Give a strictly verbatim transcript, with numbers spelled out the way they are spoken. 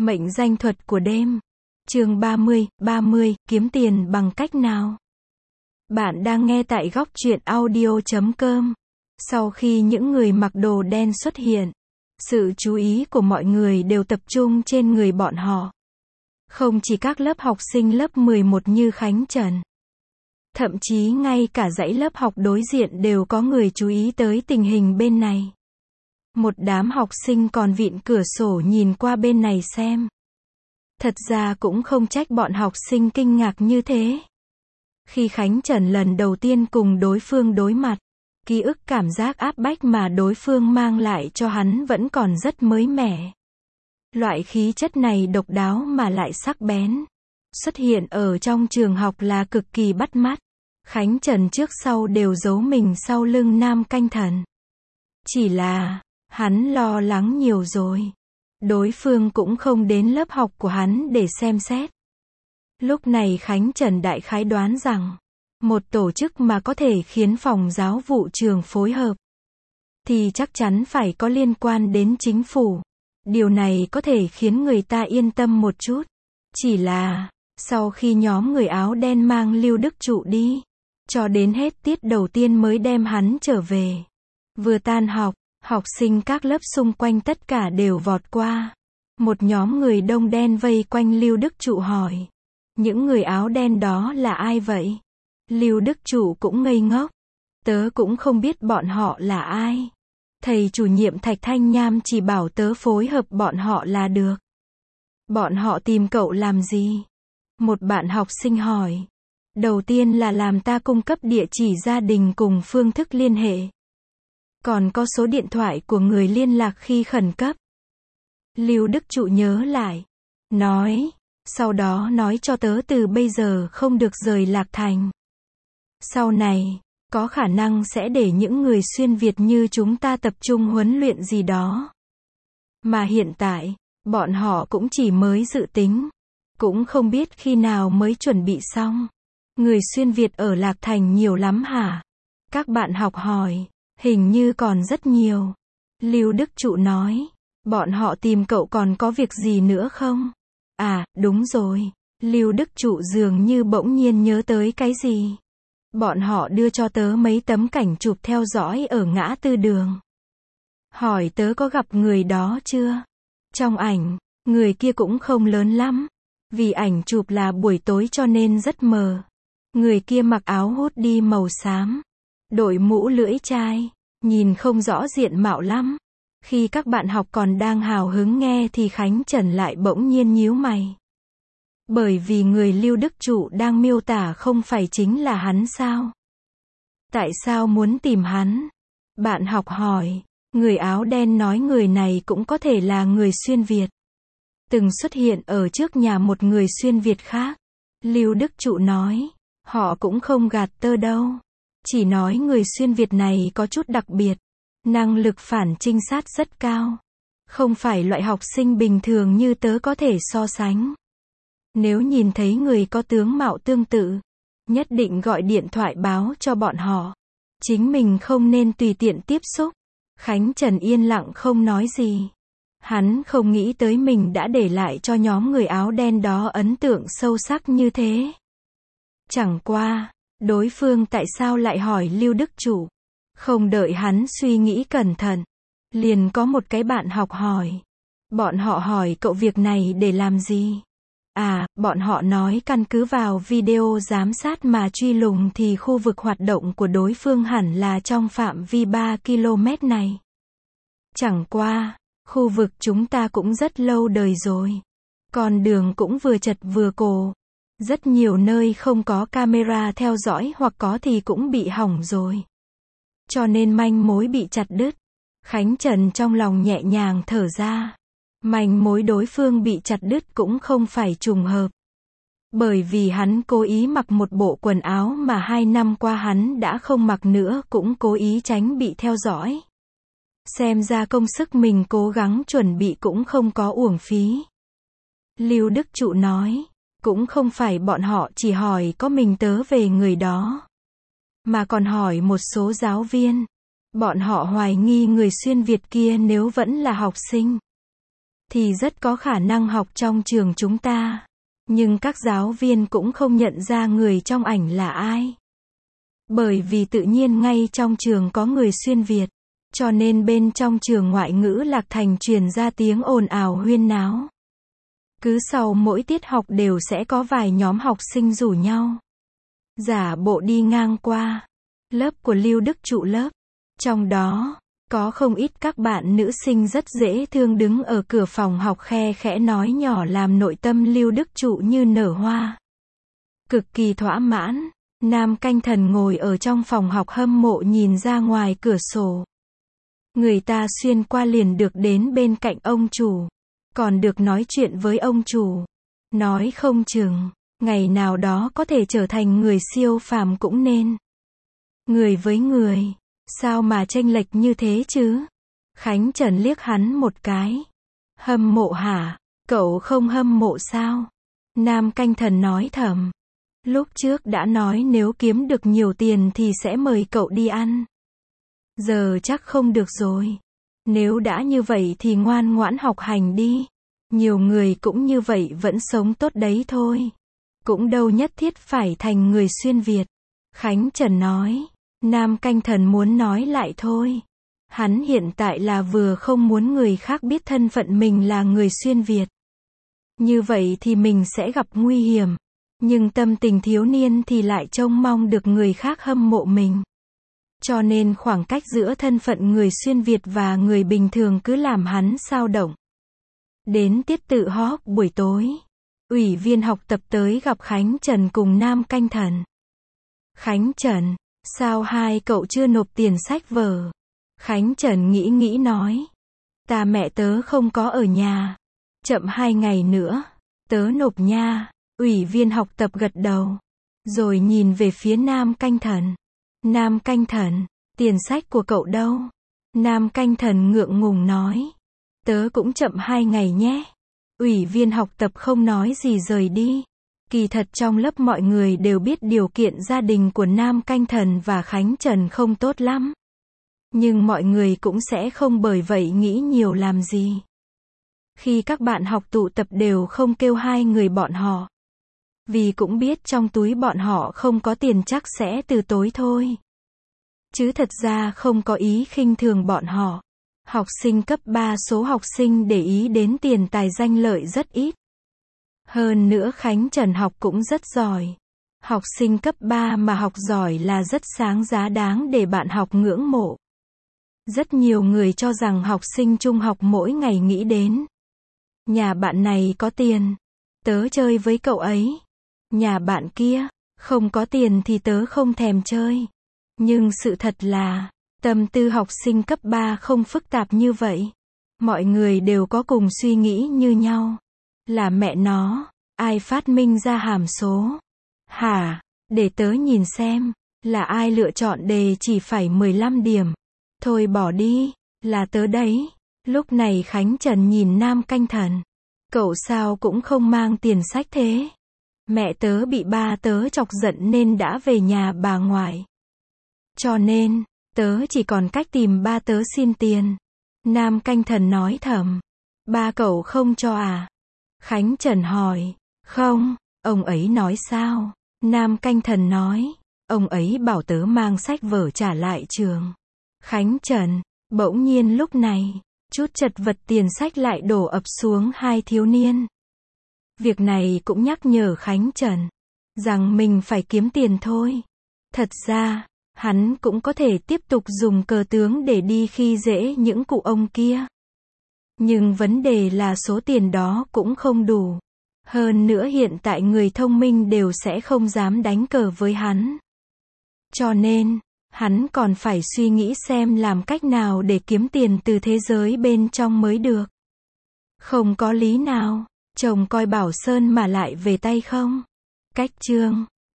Mệnh danh thuật của đêm. Chương ba mươi, ba mươi, kiếm tiền bằng cách nào? Bạn đang nghe tại góc truyện audio chấm com. Sau khi những người mặc đồ đen xuất hiện, sự chú ý của mọi người đều tập trung trên người bọn họ. Không chỉ các lớp học sinh lớp mười một như Khánh Trần. Thậm chí ngay cả dãy lớp học đối diện đều có người chú ý tới tình hình bên này. Một đám học sinh còn vịn cửa sổ nhìn qua bên này xem. Thật ra cũng không trách bọn học sinh kinh ngạc như thế. Khi Khánh Trần lần đầu tiên cùng đối phương đối mặt, ký ức cảm giác áp bách mà đối phương mang lại cho hắn vẫn còn rất mới mẻ. Loại khí chất này độc đáo mà lại sắc bén. Xuất hiện ở trong trường học là cực kỳ bắt mắt. Khánh Trần trước sau đều giấu mình sau lưng nam canh thần. Chỉ là, hắn lo lắng nhiều rồi. Đối phương cũng không đến lớp học của hắn để xem xét. Lúc này Khánh Trần đại khái đoán rằng, một tổ chức mà có thể khiến phòng giáo vụ trường phối hợp, thì chắc chắn phải có liên quan đến chính phủ. Điều này có thể khiến người ta yên tâm một chút. Chỉ là, sau khi nhóm người áo đen mang Lưu Đức Trụ đi, cho đến hết tiết đầu tiên mới đem hắn trở về. Vừa tan học, học sinh các lớp xung quanh tất cả đều vọt qua. Một nhóm người đông đen vây quanh Lưu Đức Trụ hỏi. Những người áo đen đó là ai vậy? Lưu Đức Trụ cũng ngây ngốc. Tớ cũng không biết bọn họ là ai. Thầy chủ nhiệm Thạch Thanh Nham chỉ bảo tớ phối hợp bọn họ là được. Bọn họ tìm cậu làm gì? Một bạn học sinh hỏi. Đầu tiên là làm ta cung cấp địa chỉ gia đình cùng phương thức liên hệ. Còn có số điện thoại của người liên lạc khi khẩn cấp. Lưu Đức Trụ nhớ lại. Nói. Sau đó nói cho tớ từ bây giờ không được rời Lạc Thành. Sau này, có khả năng sẽ để những người xuyên Việt như chúng ta tập trung huấn luyện gì đó. Mà hiện tại, bọn họ cũng chỉ mới dự tính. Cũng không biết khi nào mới chuẩn bị xong. Người xuyên Việt ở Lạc Thành nhiều lắm hả? Các bạn học hỏi. Hình như còn rất nhiều. Lưu Đức Trụ nói. Bọn họ tìm cậu còn có việc gì nữa không? À, đúng rồi. Lưu Đức Trụ dường như bỗng nhiên nhớ tới cái gì. Bọn họ đưa cho tớ mấy tấm cảnh chụp theo dõi ở ngã tư đường. Hỏi tớ có gặp người đó chưa? Trong ảnh, người kia cũng không lớn lắm. Vì ảnh chụp là buổi tối cho nên rất mờ. Người kia mặc áo hoodie màu xám. Đội mũ lưỡi chai. Nhìn không rõ diện mạo lắm. Khi các bạn học còn đang hào hứng nghe thì Khánh Trần lại bỗng nhiên nhíu mày. Bởi vì người Lưu Đức Trụ đang miêu tả không phải chính là hắn sao? Tại sao muốn tìm hắn? Bạn học hỏi. Người áo đen nói người này cũng có thể là người xuyên Việt. Từng xuất hiện ở trước nhà một người xuyên Việt khác. Lưu Đức Trụ nói. Họ cũng không gạt tớ đâu. Chỉ nói người xuyên Việt này có chút đặc biệt. Năng lực phản trinh sát rất cao. Không phải loại học sinh bình thường như tớ có thể so sánh. Nếu nhìn thấy người có tướng mạo tương tự, nhất định gọi điện thoại báo cho bọn họ. Chính mình không nên tùy tiện tiếp xúc. Khánh Trần yên lặng không nói gì. Hắn không nghĩ tới mình đã để lại cho nhóm người áo đen đó ấn tượng sâu sắc như thế. Chẳng qua, đối phương tại sao lại hỏi Lưu Đức Trụ? Không đợi hắn suy nghĩ cẩn thận. Liền có một cái bạn học hỏi. Bọn họ hỏi cậu việc này để làm gì? À, bọn họ nói căn cứ vào video giám sát mà truy lùng thì khu vực hoạt động của đối phương hẳn là trong phạm vi ba ki lô mét này. Chẳng qua, khu vực chúng ta cũng rất lâu đời rồi. Con đường cũng vừa chật vừa cổ. Rất nhiều nơi không có camera theo dõi hoặc có thì cũng bị hỏng rồi. Cho nên manh mối bị chặt đứt. Khánh Trần trong lòng nhẹ nhàng thở ra. Manh mối đối phương bị chặt đứt cũng không phải trùng hợp. Bởi vì hắn cố ý mặc một bộ quần áo mà hai năm qua hắn đã không mặc nữa, cũng cố ý tránh bị theo dõi. Xem ra công sức mình cố gắng chuẩn bị cũng không có uổng phí. Lưu Đức Trụ nói. Cũng không phải bọn họ chỉ hỏi có mình tớ về người đó. Mà còn hỏi một số giáo viên. Bọn họ hoài nghi người xuyên Việt kia nếu vẫn là học sinh. thì rất có khả năng học trong trường chúng ta. Nhưng các giáo viên cũng không nhận ra người trong ảnh là ai. Bởi vì tự nhiên ngay trong trường có người xuyên Việt. Cho nên bên trong trường ngoại ngữ Lạc Thành truyền ra tiếng ồn ào huyên náo. Cứ sau mỗi tiết học đều sẽ có vài nhóm học sinh rủ nhau. Giả bộ đi ngang qua lớp của Lưu Đức Trụ lớp. Trong đó, có không ít các bạn nữ sinh rất dễ thương đứng ở cửa phòng học khe khẽ nói nhỏ làm nội tâm Lưu Đức Trụ như nở hoa. Cực kỳ thỏa mãn, Nam Canh Thần ngồi ở trong phòng học hâm mộ nhìn ra ngoài cửa sổ. Người ta xuyên qua liền được đến bên cạnh ông chủ. Còn được nói chuyện với ông chủ. Nói không chừng, ngày nào đó có thể trở thành người siêu phàm cũng nên. Người với người, sao mà chênh lệch như thế chứ? Khánh Trần liếc hắn một cái. Hâm mộ hả? Cậu không hâm mộ sao? Nam Canh Thần nói thầm. Lúc trước đã nói nếu kiếm được nhiều tiền thì sẽ mời cậu đi ăn. Giờ chắc không được rồi. Nếu đã như vậy thì ngoan ngoãn học hành đi. Nhiều người cũng như vậy vẫn sống tốt đấy thôi. Cũng đâu nhất thiết phải thành người xuyên Việt. Khánh Trần nói. Nam Canh Thần muốn nói lại thôi. Hắn hiện tại là vừa không muốn người khác biết thân phận mình là người xuyên Việt. Như vậy thì mình sẽ gặp nguy hiểm. Nhưng tâm tình thiếu niên thì lại trông mong được người khác hâm mộ mình. Cho nên khoảng cách giữa thân phận người xuyên Việt và người bình thường cứ làm hắn xao động. Đến tiết tự họp buổi tối, ủy viên học tập tới gặp Khánh Trần cùng Nam Canh Thần. Khánh Trần, sao hai cậu chưa nộp tiền sách vở? Khánh Trần nghĩ nghĩ nói. Ta mẹ tớ không có ở nhà. Chậm hai ngày nữa, tớ nộp nha. Ủy viên học tập gật đầu. Rồi nhìn về phía Nam Canh Thần. Nam Canh Thần, tiền sách của cậu đâu? Nam Canh Thần ngượng ngùng nói. Tớ cũng chậm hai ngày nhé. Ủy viên học tập không nói gì rời đi. Kỳ thật trong lớp mọi người đều biết điều kiện gia đình của Nam Canh Thần và Khánh Trần không tốt lắm. Nhưng mọi người cũng sẽ không bởi vậy nghĩ nhiều làm gì. Khi các bạn học tụ tập đều không kêu hai người bọn họ. Vì cũng biết trong túi bọn họ không có tiền chắc sẽ từ tối thôi. Chứ thật ra không có ý khinh thường bọn họ. Học sinh cấp ba số học sinh để ý đến tiền tài danh lợi rất ít. Hơn nữa Khánh Trần học cũng rất giỏi. Học sinh cấp ba mà học giỏi là rất sáng giá đáng để bạn học ngưỡng mộ. Rất nhiều người cho rằng học sinh trung học mỗi ngày nghĩ đến. Nhà bạn này có tiền. Tớ chơi với cậu ấy. Nhà bạn kia, không có tiền thì tớ không thèm chơi. Nhưng sự thật là, tâm tư học sinh cấp ba không phức tạp như vậy. Mọi người đều có cùng suy nghĩ như nhau. Là mẹ nó, ai phát minh ra hàm số? Hả? Để tớ nhìn xem, là ai lựa chọn đề chỉ phải mười lăm điểm. Thôi bỏ đi, là tớ đấy. Lúc này Khánh Trần nhìn Nam Canh Thần. Cậu sao cũng không mang tiền sách thế? Mẹ tớ bị ba tớ chọc giận nên đã về nhà bà ngoại. Cho nên, tớ chỉ còn cách tìm ba tớ xin tiền. Nam Canh Thần nói thầm. Ba cậu không cho à? Khánh Trần hỏi. Không, ông ấy nói sao? Nam Canh Thần nói. Ông ấy bảo tớ mang sách vở trả lại trường. Khánh Trần, bỗng nhiên lúc này, chút chật vật tiền sách lại đổ ập xuống hai thiếu niên. Việc này cũng nhắc nhở Khánh Trần rằng mình phải kiếm tiền thôi. Thật ra, hắn cũng có thể tiếp tục dùng cờ tướng để đi khi dễ những cụ ông kia. Nhưng vấn đề là số tiền đó cũng không đủ. Hơn nữa hiện tại người thông minh đều sẽ không dám đánh cờ với hắn. Cho nên, hắn còn phải suy nghĩ xem làm cách nào để kiếm tiền từ thế giới bên trong mới được. Không có lý nào, chồng coi Bảo Sơn mà lại về tay không. Cách chương